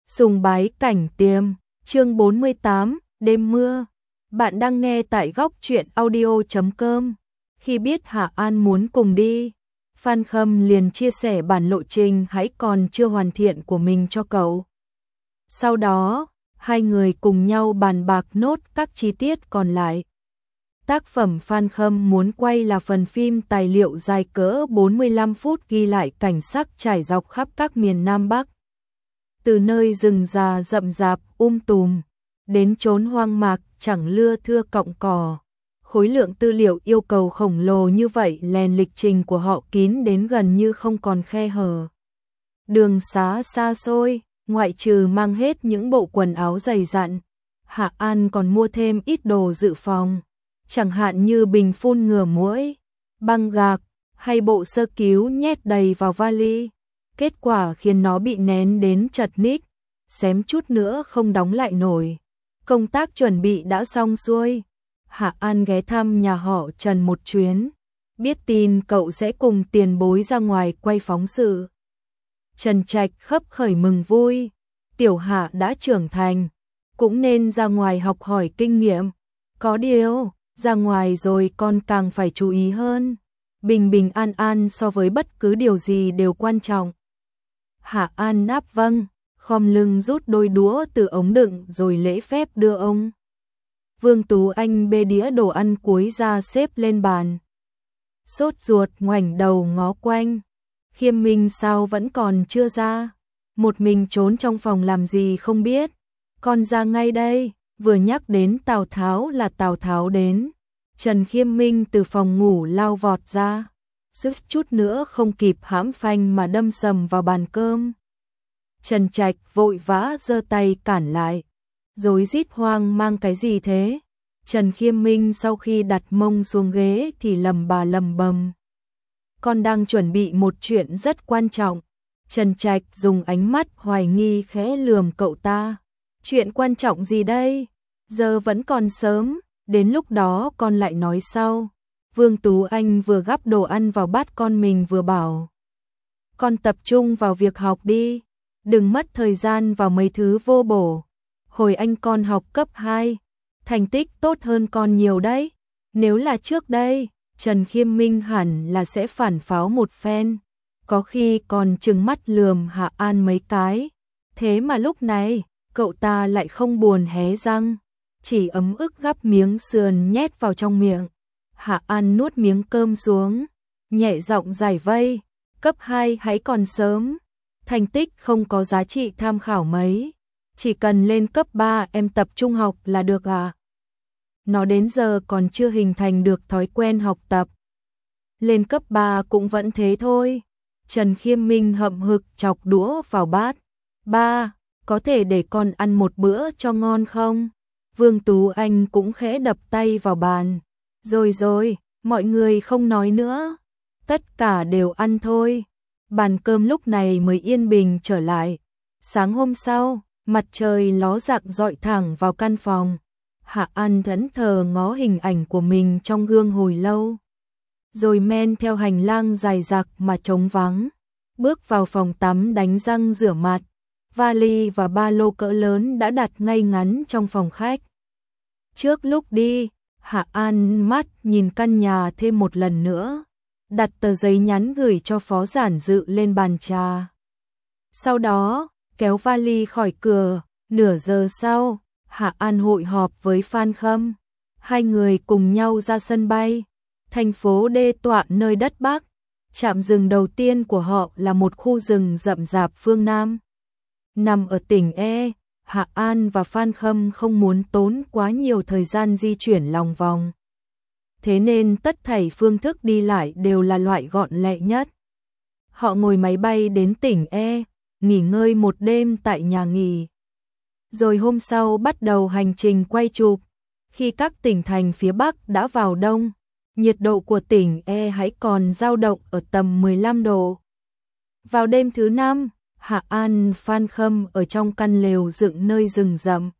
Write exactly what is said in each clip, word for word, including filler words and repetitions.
Sùng bái cảnh tiêm, chương bốn mươi tám, đêm mưa. Bạn đang nghe tại góc truyện audio chấm com. Khi biết Hạ An muốn cùng đi, Phan Khâm liền chia sẻ bản lộ trình hãy còn chưa hoàn thiện của mình cho cậu. Sau đó, hai người cùng nhau bàn bạc nốt các chi tiết còn lại. Tác phẩm Phan Khâm muốn quay là phần phim tài liệu dài cỡ bốn mươi lăm phút ghi lại cảnh sắc trải dọc khắp các miền Nam Bắc. Từ nơi rừng già rậm rạp um tùm, đến chốn hoang mạc chẳng lưa thưa cọng cỏ. Khối lượng tư liệu yêu cầu khổng lồ như vậy lèn lịch trình của họ kín đến gần như không còn khe hở. Đường xá xa xôi, ngoại trừ mang hết những bộ quần áo dày dặn, Hạ An còn mua thêm ít đồ dự phòng, chẳng hạn như bình phun ngừa muỗi, băng gạc hay bộ sơ cứu nhét đầy vào vali. Kết quả khiến nó bị nén đến chật ních, xém chút nữa không đóng lại nổi. Công tác chuẩn bị đã xong xuôi. Hạ An ghé thăm nhà họ Trần một chuyến, biết tin cậu sẽ cùng tiền bối ra ngoài quay phóng sự. Trần Trạch khấp khởi mừng vui, tiểu Hạ đã trưởng thành, cũng nên ra ngoài học hỏi kinh nghiệm. Có điều, ra ngoài rồi con càng phải chú ý hơn. Bình bình an an so với bất cứ điều gì đều quan trọng. Hạ An đáp vâng, khom lưng rút đôi đũa từ ống đựng rồi lễ phép đưa ông. Vương Tú Anh bê đĩa đồ ăn cuối ra xếp lên bàn. Sốt ruột ngoảnh đầu ngó quanh. Khiêm Minh sao vẫn còn chưa ra? Một mình trốn trong phòng làm gì không biết. Con ra ngay đây, vừa nhắc đến Tào Tháo là Tào Tháo đến. Trần Khiêm Minh từ phòng ngủ lao vọt ra. Sức chút nữa không kịp hãm phanh mà đâm sầm vào bàn cơm. Trần Trạch vội vã giơ tay cản lại. Rối rít hoang mang cái gì thế? Trần Khiêm Minh sau khi đặt mông xuống ghế thì lầm bà lầm bầm. Con đang chuẩn bị một chuyện rất quan trọng. Trần Trạch dùng ánh mắt hoài nghi khẽ lườm cậu ta. Chuyện quan trọng gì đây? Giờ vẫn còn sớm, đến lúc đó con lại nói sau. Vương Tú Anh vừa gắp đồ ăn vào bát con mình vừa bảo. Con tập trung vào việc học đi, đừng mất thời gian vào mấy thứ vô bổ. Hồi anh con học cấp hai, thành tích tốt hơn con nhiều đấy. Nếu là trước đây, Trần Khiêm Minh hẳn là sẽ phản pháo một phen. Có khi còn trừng mắt lườm Hạ An mấy cái. Thế mà lúc này, cậu ta lại không buồn hé răng, chỉ ấm ức gắp miếng sườn nhét vào trong miệng. Hạ An nuốt miếng cơm xuống, nhẹ giọng giải vây, cấp hai hãy còn sớm, thành tích không có giá trị tham khảo mấy, chỉ cần lên cấp ba em tập trung học là được à. Nó đến giờ còn chưa hình thành được thói quen học tập. Lên cấp ba cũng vẫn thế thôi. Trần Khiêm Minh hậm hực chọc đũa vào bát. Ba, có thể để con ăn một bữa cho ngon không? Vương Tú Anh cũng khẽ đập tay vào bàn. Rồi rồi, mọi người không nói nữa. Tất cả đều ăn thôi. Bàn cơm lúc này mới yên bình trở lại. Sáng hôm sau, mặt trời ló dạng rọi thẳng vào căn phòng. Hạ An thẫn thờ ngó hình ảnh của mình trong gương hồi lâu. Rồi men theo hành lang dài dặc mà trống vắng. Bước vào phòng tắm đánh răng rửa mặt. Vali và ba lô cỡ lớn đã đặt ngay ngắn trong phòng khách. Trước lúc đi, Hạ An mắt nhìn căn nhà thêm một lần nữa, đặt tờ giấy nhắn gửi cho Phó Giản Dự lên bàn trà. Sau đó, kéo vali khỏi cửa, nửa giờ sau, Hạ An hội họp với Phan Khâm. Hai người cùng nhau ra sân bay, thành phố đê tọa nơi đất Bắc. Trạm dừng đầu tiên của họ là một khu rừng rậm rạp phương Nam. Nằm ở tỉnh E, Hạ An và Phan Khâm không muốn tốn quá nhiều thời gian di chuyển lòng vòng. Thế nên tất thảy phương thức đi lại đều là loại gọn lẹ nhất. Họ ngồi máy bay đến tỉnh E, nghỉ ngơi một đêm tại nhà nghỉ. Rồi hôm sau bắt đầu hành trình quay chụp. Khi các tỉnh thành phía Bắc đã vào đông, nhiệt độ của tỉnh E hãy còn dao động ở tầm mười lăm độ. Vào đêm thứ năm, Hạ An, Phan Khâm ở trong căn lều dựng nơi rừng rậm.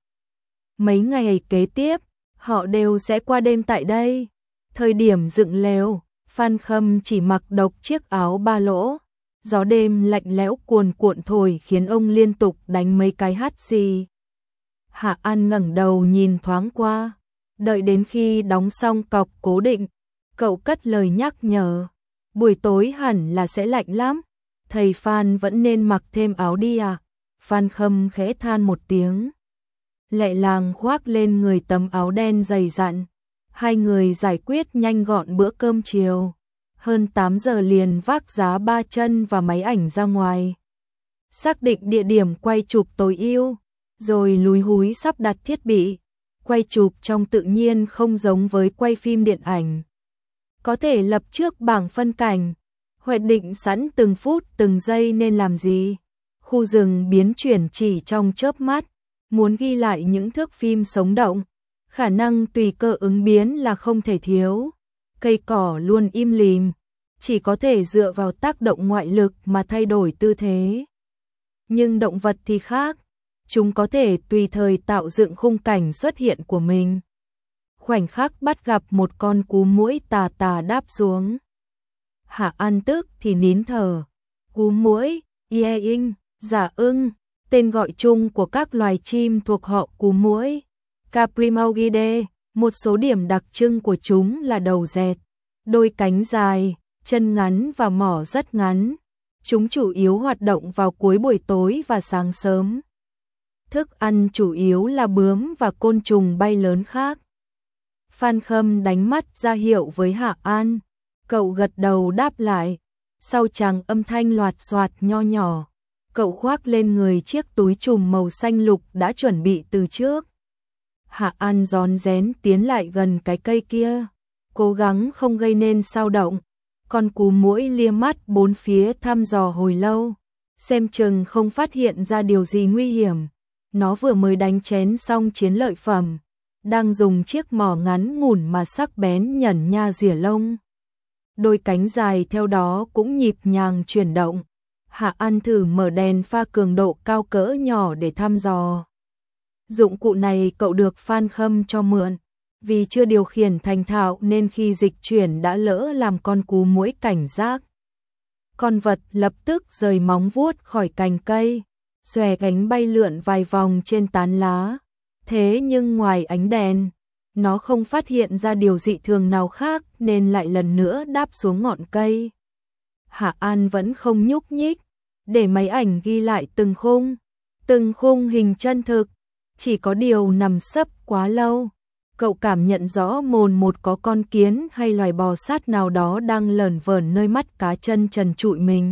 Mấy ngày kế tiếp, họ đều sẽ qua đêm tại đây. Thời điểm dựng lều, Phan Khâm chỉ mặc độc chiếc áo ba lỗ, Gió đêm lạnh lẽo cuồn cuộn thổi khiến ông liên tục đánh mấy cái hắt xì. Hạ An ngẩng đầu nhìn thoáng qua, đợi đến khi đóng xong cọc cố định, cậu cất lời nhắc nhở, buổi tối hẳn là sẽ lạnh lắm, thầy Phan vẫn nên mặc thêm áo đi à. Phan Khâm khẽ than một tiếng, Lệ Làng khoác lên người tấm áo đen dày dặn, hai người giải quyết nhanh gọn bữa cơm chiều, hơn tám giờ liền vác giá ba chân và máy ảnh ra ngoài. Xác định địa điểm quay chụp tối ưu, rồi lúi húi sắp đặt thiết bị, quay chụp trong tự nhiên không giống với quay phim điện ảnh. Có thể lập trước bảng phân cảnh, hoạch định sẵn từng phút từng giây nên làm gì. Khu rừng biến chuyển chỉ trong chớp mắt, muốn ghi lại những thước phim sống động, khả năng tùy cơ ứng biến là không thể thiếu. Cây cỏ luôn im lìm, chỉ có thể dựa vào tác động ngoại lực mà thay đổi tư thế. Nhưng động vật thì khác, chúng có thể tùy thời tạo dựng khung cảnh xuất hiện của mình. Khoảnh khắc bắt gặp một con cú muỗi tà tà đáp xuống. Hạ An tức thì nín thở. Cú muỗi, Yeing, giả ưng, tên gọi chung của các loài chim thuộc họ cú muỗi. Caprimaugidae, một số điểm đặc trưng của chúng là đầu dẹt, đôi cánh dài, chân ngắn và mỏ rất ngắn. Chúng chủ yếu hoạt động vào cuối buổi tối và sáng sớm. Thức ăn chủ yếu là bướm và côn trùng bay lớn khác. Phan Khâm đánh mắt ra hiệu với Hạ An, cậu gật đầu đáp lại. Sau chàng âm thanh loạt soạt nho nhỏ, cậu khoác lên người chiếc túi trùm màu xanh lục đã chuẩn bị từ trước. Hạ An rón rén tiến lại gần cái cây kia, cố gắng không gây nên xao động. Con cú muỗi lia mắt bốn phía thăm dò hồi lâu, xem chừng không phát hiện ra điều gì nguy hiểm. Nó vừa mới đánh chén xong chiến lợi phẩm, đang dùng chiếc mỏ ngắn ngủn mà sắc bén nhẩn nha rỉa lông. Đôi cánh dài theo đó cũng nhịp nhàng chuyển động. Hạ An thử mở đèn pha cường độ cao cỡ nhỏ để thăm dò. Dụng cụ này cậu được Phan Khâm cho mượn, vì chưa điều khiển thành thạo nên khi dịch chuyển đã lỡ làm con cú muỗi cảnh giác. Con vật lập tức rời móng vuốt khỏi cành cây, xòe cánh bay lượn vài vòng trên tán lá. Thế nhưng ngoài ánh đèn, nó không phát hiện ra điều dị thường nào khác nên lại lần nữa đáp xuống ngọn cây. Hạ An vẫn không nhúc nhích, để máy ảnh ghi lại từng khung, từng khung hình chân thực, chỉ có điều nằm sấp quá lâu. Cậu cảm nhận rõ mồn một có con kiến hay loài bò sát nào đó đang lởn vởn nơi mắt cá chân trần trụi mình.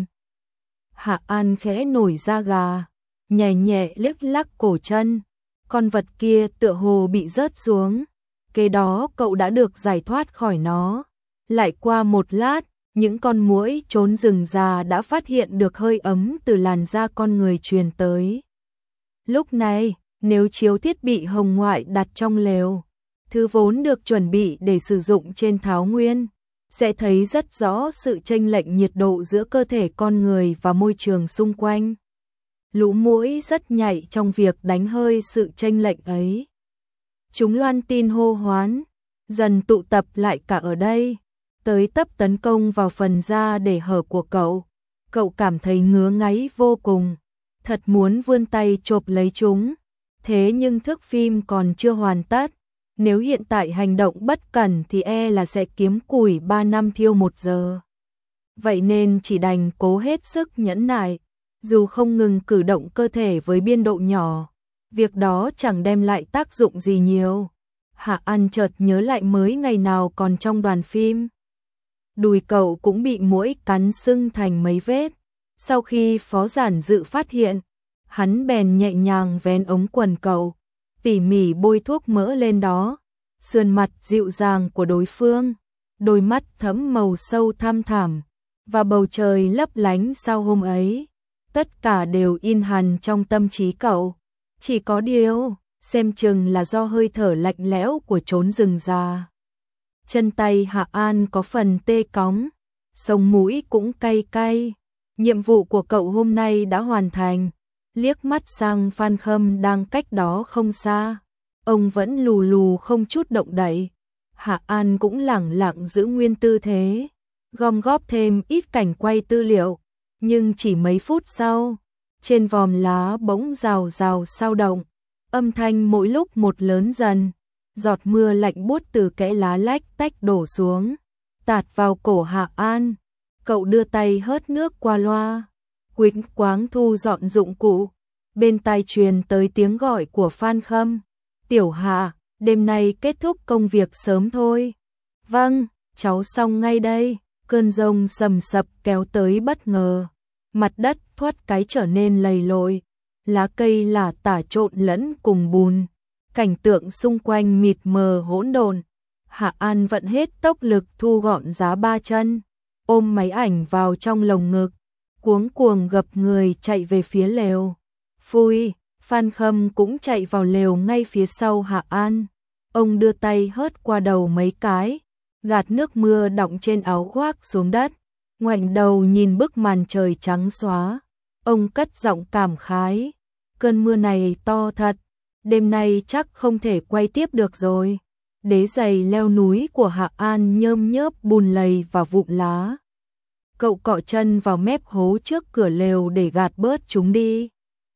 Hạ An khẽ nổi da gà, nhẹ nhẹ liếc lắc cổ chân, con vật kia tựa hồ bị rớt xuống. Kế đó cậu đã được giải thoát khỏi nó. Lại qua một lát, những con muỗi trốn rừng già đã phát hiện được hơi ấm từ làn da con người truyền tới. Lúc này, nếu chiếu thiết bị hồng ngoại đặt trong lều, thứ vốn được chuẩn bị để sử dụng trên Thảo Nguyên, sẽ thấy rất rõ sự chênh lệch nhiệt độ giữa cơ thể con người và môi trường xung quanh. Lũ muỗi rất nhạy trong việc đánh hơi sự chênh lệch ấy. Chúng loan tin hô hoán, dần tụ tập lại cả ở đây, tới tấp tấn công vào phần da để hở của cậu. Cậu cảm thấy ngứa ngáy vô cùng, thật muốn vươn tay chộp lấy chúng. Thế nhưng thước phim còn chưa hoàn tất, nếu hiện tại hành động bất cẩn thì e là sẽ kiếm củi ba năm thiêu một giờ. Vậy nên chỉ đành cố hết sức nhẫn nại, dù không ngừng cử động cơ thể với biên độ nhỏ, việc đó chẳng đem lại tác dụng gì nhiều. Hạ An chợt nhớ lại mới ngày nào còn trong đoàn phim, đùi cậu cũng bị muỗi cắn sưng thành mấy vết. Sau khi Phó Giản Dự phát hiện, hắn bèn nhẹ nhàng vén ống quần cậu, tỉ mỉ bôi thuốc mỡ lên đó. Sườn mặt dịu dàng của đối phương, đôi mắt thẫm màu sâu thăm thẳm, và bầu trời lấp lánh sau hôm ấy, tất cả đều in hằn trong tâm trí cậu. Chỉ có điều, xem chừng là do hơi thở lạnh lẽo của chốn rừng già. Chân tay Hạ An có phần tê cóng, sống mũi cũng cay cay. Nhiệm vụ của cậu hôm nay đã hoàn thành. Liếc mắt sang Phan Khâm đang cách đó không xa, ông vẫn lù lù không chút động đậy. Hạ An cũng lẳng lặng giữ nguyên tư thế, gom góp thêm ít cảnh quay tư liệu. Nhưng chỉ mấy phút sau, trên vòm lá bỗng rào rào sao động, âm thanh mỗi lúc một lớn dần, giọt mưa lạnh buốt từ kẽ lá lách tách đổ xuống, tạt vào cổ Hạ An. Cậu đưa tay hớt nước qua loa, quýnh quáng thu dọn dụng cụ, bên tai truyền tới tiếng gọi của Phan Khâm. Tiểu Hạ, đêm nay kết thúc công việc sớm thôi. Vâng, cháu xong ngay đây. Cơn giông sầm sập kéo tới bất ngờ, mặt đất thoát cái trở nên lầy lội, lá cây lả tả trộn lẫn cùng bùn, cảnh tượng xung quanh mịt mờ hỗn độn. Hạ An vận hết tốc lực thu gọn giá ba chân, ôm máy ảnh vào trong lồng ngực, cuống cuồng gập người chạy về phía lều. Phui, Phan Khâm cũng chạy vào lều ngay phía sau Hạ An. Ông đưa tay hớt qua đầu mấy cái, gạt nước mưa đọng trên áo khoác xuống đất, ngoảnh đầu nhìn bức màn trời trắng xóa. Ông cất giọng cảm khái, cơn mưa này to thật, đêm nay chắc không thể quay tiếp được rồi. Đế giày leo núi của Hạ An nhơm nhớp bùn lầy và vụn lá. Cậu cọ chân vào mép hố trước cửa lều để gạt bớt chúng đi.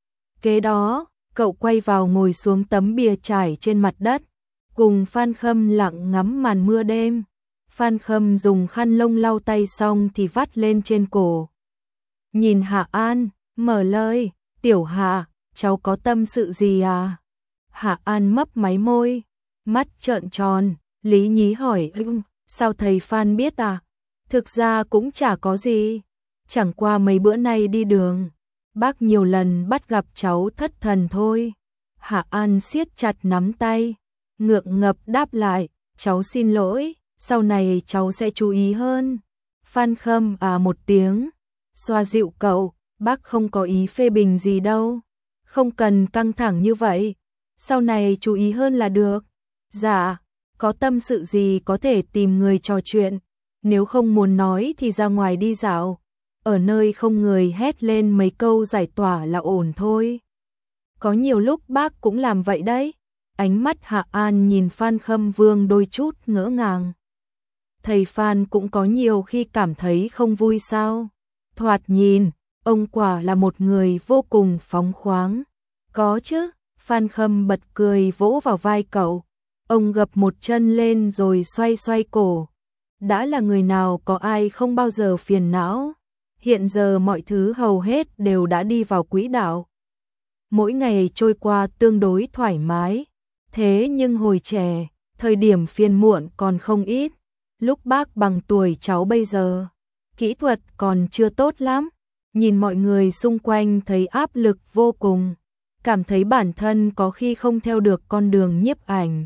Kế đó, cậu quay vào ngồi xuống tấm bìa trải trên mặt đất, cùng Phan Khâm lặng ngắm màn mưa đêm. Phan Khâm dùng khăn lông lau tay xong thì vắt lên trên cổ. Nhìn Hạ An, mở lời, Tiểu Hạ, cháu có tâm sự gì à? Hạ An mấp máy môi, mắt trợn tròn, lý nhí hỏi, ừm, sao thầy Phan biết à? Thực ra cũng chả có gì, chẳng qua mấy bữa nay đi đường, bác nhiều lần bắt gặp cháu thất thần thôi. Hạ An siết chặt nắm tay, ngượng ngập đáp lại, cháu xin lỗi, sau này cháu sẽ chú ý hơn. Phan Khâm à một tiếng, xoa dịu cậu, bác không có ý phê bình gì đâu, không cần căng thẳng như vậy, sau này chú ý hơn là được. Dạ, có tâm sự gì có thể tìm người trò chuyện, nếu không muốn nói thì ra ngoài đi dạo, ở nơi không người hét lên mấy câu giải tỏa là ổn thôi. Có nhiều lúc bác cũng làm vậy đấy. Ánh mắt Hạ An nhìn Phan Khâm Vương đôi chút ngỡ ngàng. Thầy Phan cũng có nhiều khi cảm thấy không vui sao? Thoạt nhìn, ông quả là một người vô cùng phóng khoáng. Có chứ, Phan Khâm bật cười vỗ vào vai cậu. Ông gập một chân lên rồi xoay xoay cổ. Đã là người nào có ai không bao giờ phiền não. Hiện giờ mọi thứ hầu hết đều đã đi vào quỹ đạo. Mỗi ngày trôi qua tương đối thoải mái. Thế nhưng hồi trẻ, thời điểm phiền muộn còn không ít. Lúc bác bằng tuổi cháu bây giờ, kỹ thuật còn chưa tốt lắm. Nhìn mọi người xung quanh thấy áp lực vô cùng. Cảm thấy bản thân có khi không theo được con đường nhiếp ảnh.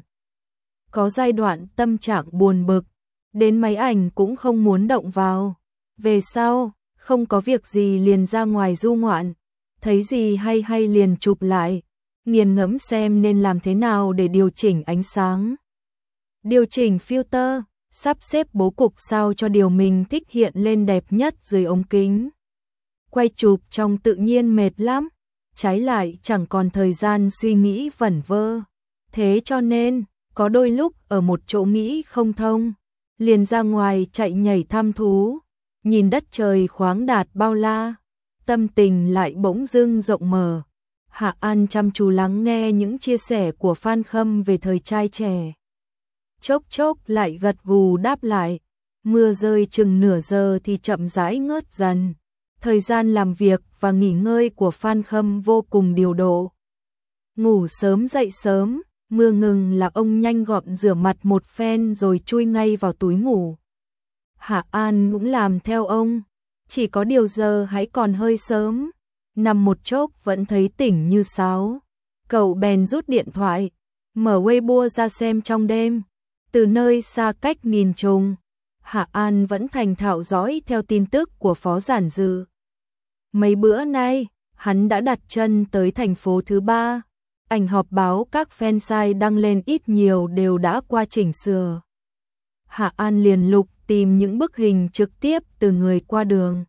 Có giai đoạn tâm trạng buồn bực, đến máy ảnh cũng không muốn động vào. Về sau, không có việc gì liền ra ngoài du ngoạn, thấy gì hay hay liền chụp lại, nghiền ngẫm xem nên làm thế nào để điều chỉnh ánh sáng, điều chỉnh filter, sắp xếp bố cục sao cho điều mình thích hiện lên đẹp nhất dưới ống kính. Quay chụp trong tự nhiên mệt lắm, trái lại chẳng còn thời gian suy nghĩ vẩn vơ. Thế cho nên, có đôi lúc ở một chỗ nghĩ không thông, liền ra ngoài chạy nhảy thăm thú, nhìn đất trời khoáng đạt bao la, tâm tình lại bỗng dưng rộng mở. Hạ An chăm chú lắng nghe những chia sẻ của Phan Khâm về thời trai trẻ. Chốc chốc lại gật gù đáp lại, mưa rơi chừng nửa giờ thì chậm rãi ngớt dần. Thời gian làm việc và nghỉ ngơi của Phan Khâm vô cùng điều độ. Ngủ sớm dậy sớm, mưa ngừng là ông nhanh gọn rửa mặt một phen rồi chui ngay vào túi ngủ. Hạ An cũng làm theo ông, chỉ có điều giờ hãy còn hơi sớm, nằm một chốc vẫn thấy tỉnh như sáo. Cậu bèn rút điện thoại, mở Weibo ra xem trong đêm, từ nơi xa cách nghìn trùng. Hạ An vẫn thành thạo dõi theo tin tức của Phó Giản Dư. Mấy bữa nay, hắn đã đặt chân tới thành phố thứ ba. Ảnh họp báo các fansite đăng lên ít nhiều đều đã qua chỉnh sửa. Hạ An liền lục tìm những bức hình trực tiếp từ người qua đường.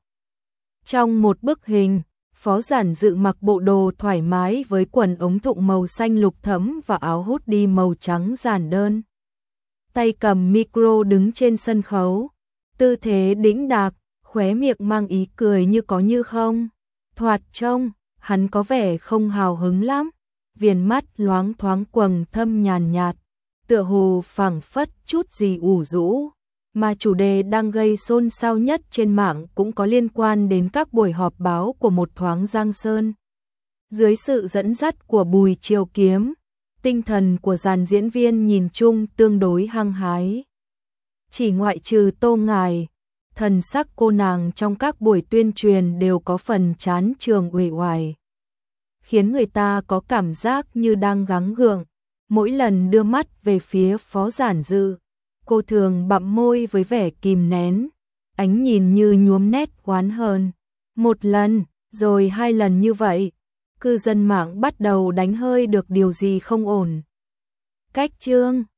Trong một bức hình, Phó Giản Dự mặc bộ đồ thoải mái với quần ống thụng màu xanh lục thẫm và áo hoodie màu trắng giản đơn. Tay cầm micro đứng trên sân khấu, tư thế đĩnh đạc, khóe miệng mang ý cười như có như không. Thoạt trông, hắn có vẻ không hào hứng lắm, viền mắt loáng thoáng quầng thâm nhàn nhạt, tựa hồ phảng phất chút gì ủ rũ. Mà chủ đề đang gây xôn xao nhất trên mạng cũng có liên quan đến các buổi họp báo của một thoáng Giang Sơn. Dưới sự dẫn dắt của Bùi Triều Kiếm, tinh thần của dàn diễn viên nhìn chung tương đối hăng hái. Chỉ ngoại trừ Tô Ngải, thần sắc cô nàng trong các buổi tuyên truyền đều có phần chán trường uể oải, khiến người ta có cảm giác như đang gắng gượng. Mỗi lần đưa mắt về phía Phó Giản Dư, cô thường bặm môi với vẻ kìm nén, ánh nhìn như nhuốm nét oán hờn. Một lần, rồi hai lần như vậy, cư dân mạng bắt đầu đánh hơi được điều gì không ổn. Cách chương